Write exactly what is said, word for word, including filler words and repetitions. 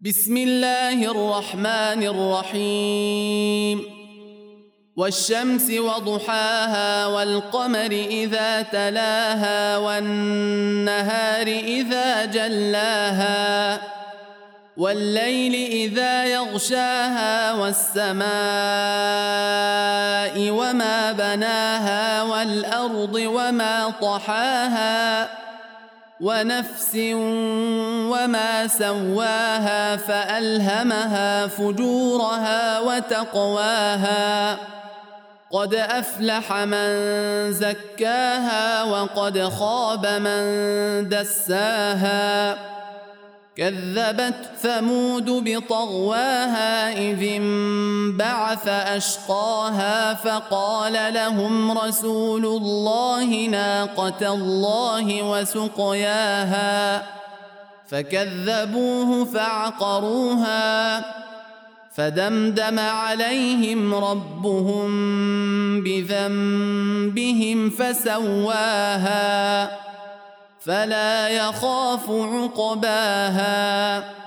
بسم الله الرحمن الرحيم والشمس وضحاها والقمر إذا تلاها والنهار إذا جلاها والليل إذا يغشاها والسماء وما بناها والأرض وما طحاها ونفس وما سواها فألهمها فجورها وتقواها قد أفلح من زكاها وقد خاب من دساها كذبت ثمود بطغواها إذ انبعث أشقاها فقال لهم رسول الله ناقة الله وسقياها فكذبوه فعقروها فدمدم عليهم ربهم بذنبهم فسواها فلا يخاف عقباها